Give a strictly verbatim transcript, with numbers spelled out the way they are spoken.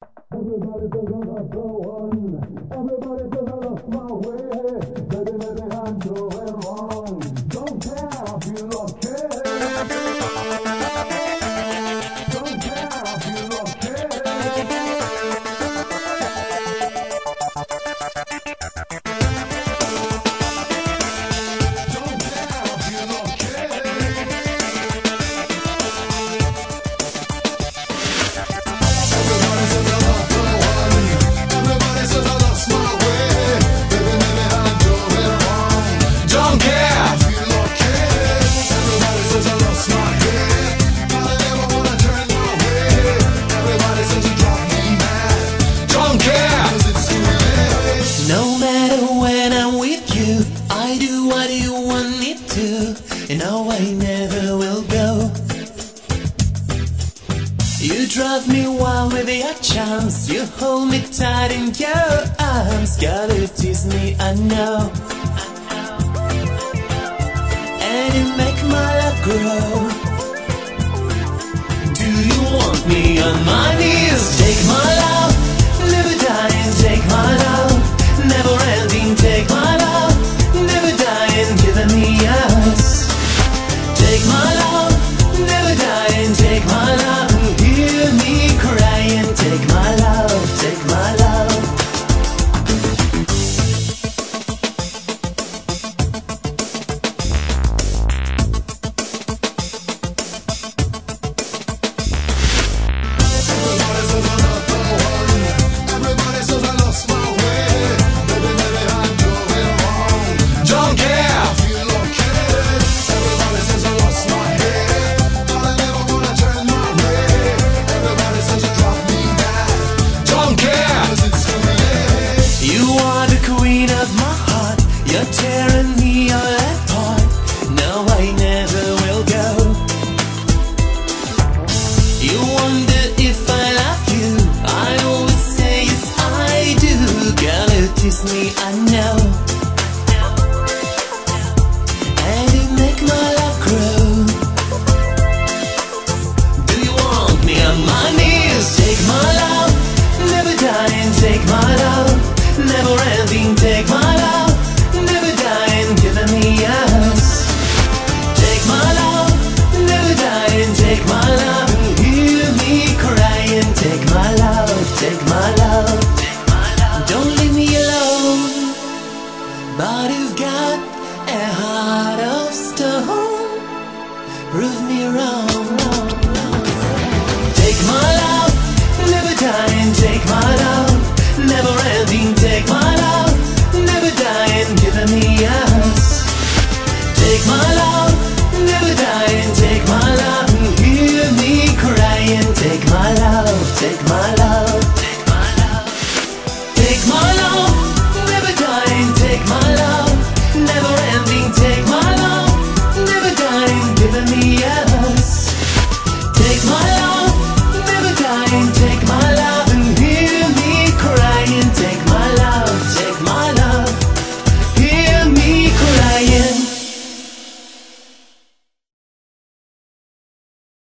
Everybody says I'm not the one. Everybody says I lost my way. Baby, maybe I'm doing wrong. Don't care, I feel okay. Don't care, I feel okay. Don't care, I feel okay. Everybody says I'm not the one. Everybody says I lost my way. Baby, maybe I'm doing wrong. Don't care, I feel okay. Everybody says I lost my head. All I ever wanna turn my way. Everybody says you drive me mad. Don't care, 'cause it's too late. No matter when I'm with you, I do what you want me to, and no, I never will go. You drive me wild with your charms, you hold me tight in your arms, gotta tease me, I know, and you make my love grow. Do you want me on my knees? Take my love, never dying, take my love, never ending, take my love, never dying, giving me yours. Take my love, never dying, take my love, hear me crying, take my love, take my love. Everybody says I'm not the one. Everybody says I lost my way. Baby, maybe I'm doing wrong. Don't care, I feel okay. Everybody says I lost my head. All I never wanna turn my way. Everybody says you drive me mad. Don't care, 'cause it's too late. You are the queen of my heart, you're tearing me all apart. No, I never will go. You wonder if I love you, I always say yes I do. Girl, it is me, I know.